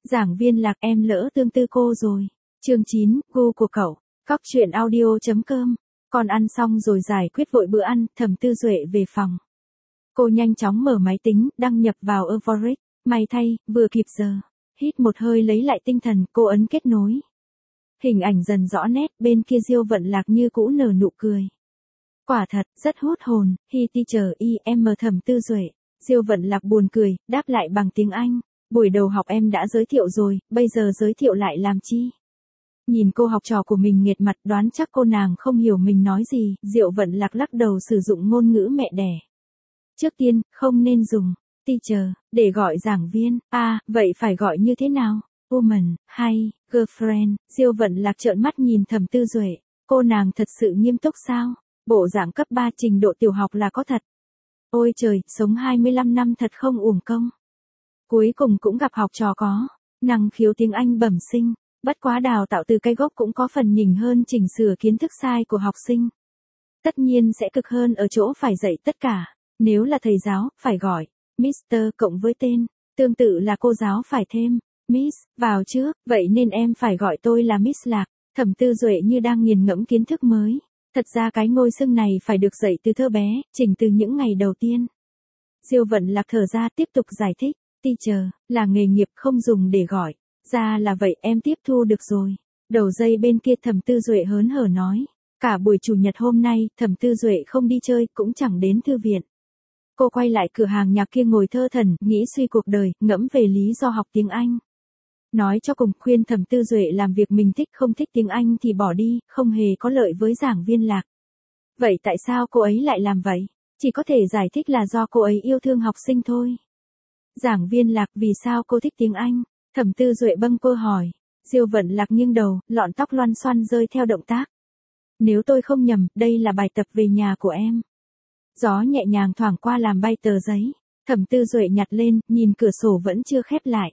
Giảng viên Lạc, em lỡ tương tư cô rồi. Chương 9, gu của cậu. Cóc truyện audio.com. Con ăn xong rồi giải quyết vội bữa ăn, Thẩm Tư Duệ về phòng. Cô nhanh chóng mở máy tính, đăng nhập vào Everest. May thay, vừa kịp giờ. Hít một hơi lấy lại tinh thần, cô ấn kết nối. Hình ảnh dần rõ nét, bên kia Diêu Vận Lạc như cũ nở nụ cười. Quả thật, rất hút hồn, Hi teacher em Thẩm Tư Duệ. Diêu Vận Lạc buồn cười, đáp lại bằng tiếng Anh. Buổi đầu học em đã giới thiệu rồi, bây giờ giới thiệu lại làm chi? Nhìn cô học trò của mình nghiệt mặt, đoán chắc cô nàng không hiểu mình nói gì, Diêu Vận Lạc lắc đầu sử dụng ngôn ngữ mẹ đẻ. Trước tiên, không nên dùng teacher để gọi giảng viên, vậy phải gọi như thế nào? Woman, hay girlfriend? Diêu Vận Lạc trợn mắt nhìn Thẩm Tư Duệ, cô nàng thật sự nghiêm túc sao? Bộ dạng cấp 3 trình độ tiểu học là có thật. Ôi trời, sống 25 năm thật không uổng công. Cuối cùng cũng gặp học trò có năng khiếu tiếng Anh bẩm sinh, bất quá đào tạo từ cái gốc cũng có phần nhỉnh hơn chỉnh sửa kiến thức sai của học sinh. Tất nhiên sẽ cực hơn ở chỗ phải dạy tất cả, nếu là thầy giáo, phải gọi Mr. cộng với tên, tương tự là cô giáo phải thêm Miss vào trước, vậy nên em phải gọi tôi là Miss Lạc. Thẩm Tư Duệ như đang nghiền ngẫm kiến thức mới. Thật ra cái ngôi xưng này phải được dạy từ thơ bé, chỉnh từ những ngày đầu tiên. Diêu Vận Lạc thở ra tiếp tục giải thích, teacher là nghề nghiệp không dùng để gọi. Ra là vậy, em tiếp thu được rồi. Đầu dây bên kia Thẩm Tư Duệ hớn hở nói. Cả buổi chủ nhật hôm nay, Thẩm Tư Duệ không đi chơi, cũng chẳng đến thư viện. Cô quay lại cửa hàng nhạc kia ngồi thơ thẩn, nghĩ suy cuộc đời, ngẫm về lý do học tiếng Anh. Nói cho cùng, khuyên Thẩm Tư Duệ làm việc mình thích, không thích tiếng Anh thì bỏ đi, không hề có lợi với giảng viên Lạc. Vậy tại sao cô ấy lại làm vậy? Chỉ có thể giải thích là do cô ấy yêu thương học sinh thôi. Giảng viên Lạc, vì sao cô thích tiếng Anh? Thẩm Tư Duệ bâng quơ hỏi. Diêu Vận Lạc nghiêng đầu, lọn tóc loăn xoăn rơi theo động tác. Nếu tôi không nhầm, đây là bài tập về nhà của em. Gió nhẹ nhàng thoảng qua làm bay tờ giấy. Thẩm Tư Duệ nhặt lên, nhìn cửa sổ vẫn chưa khép lại.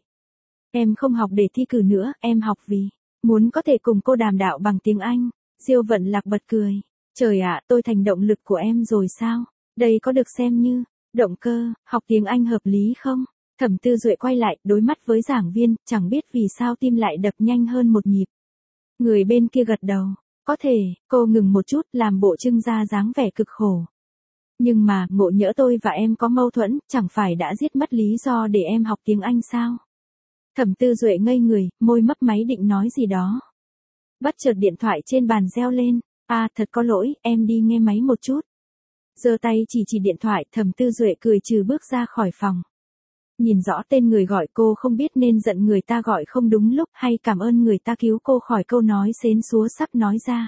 Em không học để thi cử nữa, em học vì muốn có thể cùng cô đàm đạo bằng tiếng Anh. Diêu Vận Lạc bật cười. Trời ạ, tôi thành động lực của em rồi sao? Đây có được xem như động cơ, học tiếng Anh hợp lý không? Thẩm Tư Duệ quay lại, đối mắt với giảng viên, chẳng biết vì sao tim lại đập nhanh hơn một nhịp. Người bên kia gật đầu. Có thể, cô ngừng một chút, làm bộ trưng ra dáng vẻ cực khổ. Nhưng mà, ngộ nhỡ tôi và em có mâu thuẫn, chẳng phải đã giết mất lý do để em học tiếng Anh sao? Thẩm Tư Duệ ngây người, môi mấp máy định nói gì đó. Bất chợt điện thoại trên bàn reo lên. Thật có lỗi, em đi nghe máy một chút. Giơ tay chỉ điện thoại, Thẩm Tư Duệ cười trừ bước ra khỏi phòng. Nhìn rõ tên người gọi, cô không biết nên giận người ta gọi không đúng lúc hay cảm ơn người ta cứu cô khỏi câu nói xến xúa sắp nói ra.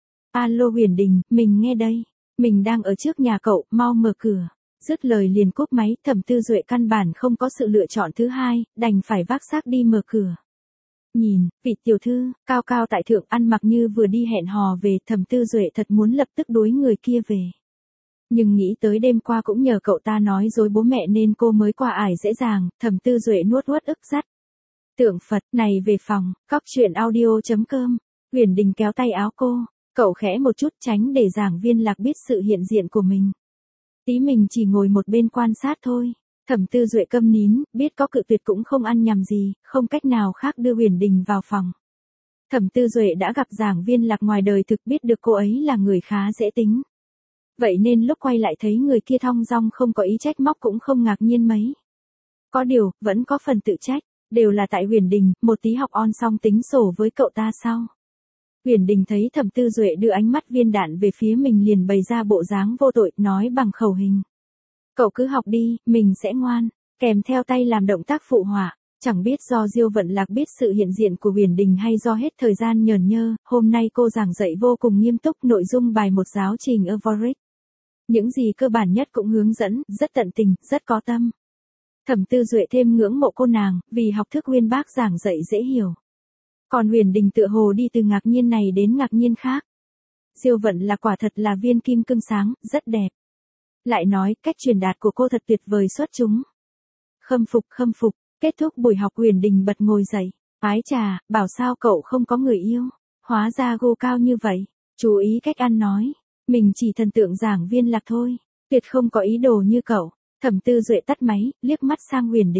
Alo Huyền Đình, mình nghe đây. Mình đang ở trước nhà cậu, mau mở cửa. Dứt lời liền cúp máy, Thẩm Tư Duệ căn bản không có sự lựa chọn thứ hai, đành phải vác xác đi mở cửa. Nhìn, vị tiểu thư, cao cao tại thượng, ăn mặc như vừa đi hẹn hò về, Thẩm Tư Duệ thật muốn lập tức đuổi người kia về. Nhưng nghĩ tới đêm qua cũng nhờ cậu ta nói dối bố mẹ nên cô mới qua ải dễ dàng, Thẩm Tư Duệ nuốt ức dắt. Tượng Phật, này về phòng, cóc truyện audio.com. Huyền Đình kéo tay áo cô, cậu khẽ một chút tránh để giảng viên Lạc biết sự hiện diện của mình. Tí mình chỉ ngồi một bên quan sát thôi. Thẩm Tư Duệ câm nín, biết có cự tuyệt cũng không ăn nhầm gì, không cách nào khác đưa Huyền Đình vào phòng. Thẩm Tư Duệ đã gặp giảng viên Lạc ngoài đời thực, biết được cô ấy là người khá dễ tính. Vậy nên lúc quay lại thấy người kia thong dong không có ý trách móc cũng không ngạc nhiên mấy. Có điều, vẫn có phần tự trách, đều là tại Huyền Đình, một tí học on xong tính sổ với cậu ta sau. Huyền Đình thấy Thẩm Tư Duệ đưa ánh mắt viên đạn về phía mình liền bày ra bộ dáng vô tội, nói bằng khẩu hình. Cậu cứ học đi, mình sẽ ngoan, kèm theo tay làm động tác phụ họa. Chẳng biết do Diêu Vận Lạc biết sự hiện diện của Huyền Đình hay do hết thời gian nhờn nhơ, hôm nay cô giảng dạy vô cùng nghiêm túc, nội dung bài một giáo trình Everest. Những gì cơ bản nhất cũng hướng dẫn, rất tận tình, rất có tâm. Thẩm Tư Duệ thêm ngưỡng mộ cô nàng, vì học thức uyên bác giảng dạy dễ hiểu. Còn Huyền Đình tựa hồ đi từ ngạc nhiên này đến ngạc nhiên khác. Diêu Vận Lạc quả thật là viên kim cương sáng, rất đẹp. Lại nói, cách truyền đạt của cô thật tuyệt vời xuất chúng. Khâm phục, kết thúc buổi học Huyền Đình bật ngồi dậy. Ái chà, bảo sao cậu không có người yêu, hóa ra gu cao như vậy, chú ý cách ăn nói. Mình chỉ thần tượng giảng viên Lạc thôi, tuyệt không có ý đồ như cậu. Thẩm Tư Duệ tắt máy, liếc mắt sang Huyền Đình.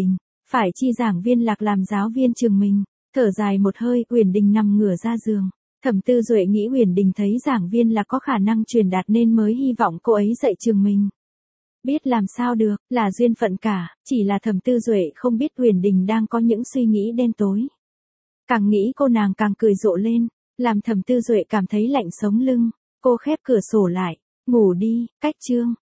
Phải chi giảng viên Lạc làm giáo viên trường mình. Thở dài một hơi, Uyển Đình nằm ngửa ra giường. Thẩm Tư Duệ nghĩ Uyển Đình thấy giảng viên Lạc có khả năng truyền đạt nên mới hy vọng cô ấy dạy trường mình. Biết làm sao được, là duyên phận cả, chỉ là Thẩm Tư Duệ không biết Uyển Đình đang có những suy nghĩ đen tối. Càng nghĩ cô nàng càng cười rộ lên, làm Thẩm Tư Duệ cảm thấy lạnh sống lưng. Cô khép cửa sổ lại, ngủ đi, cách chương.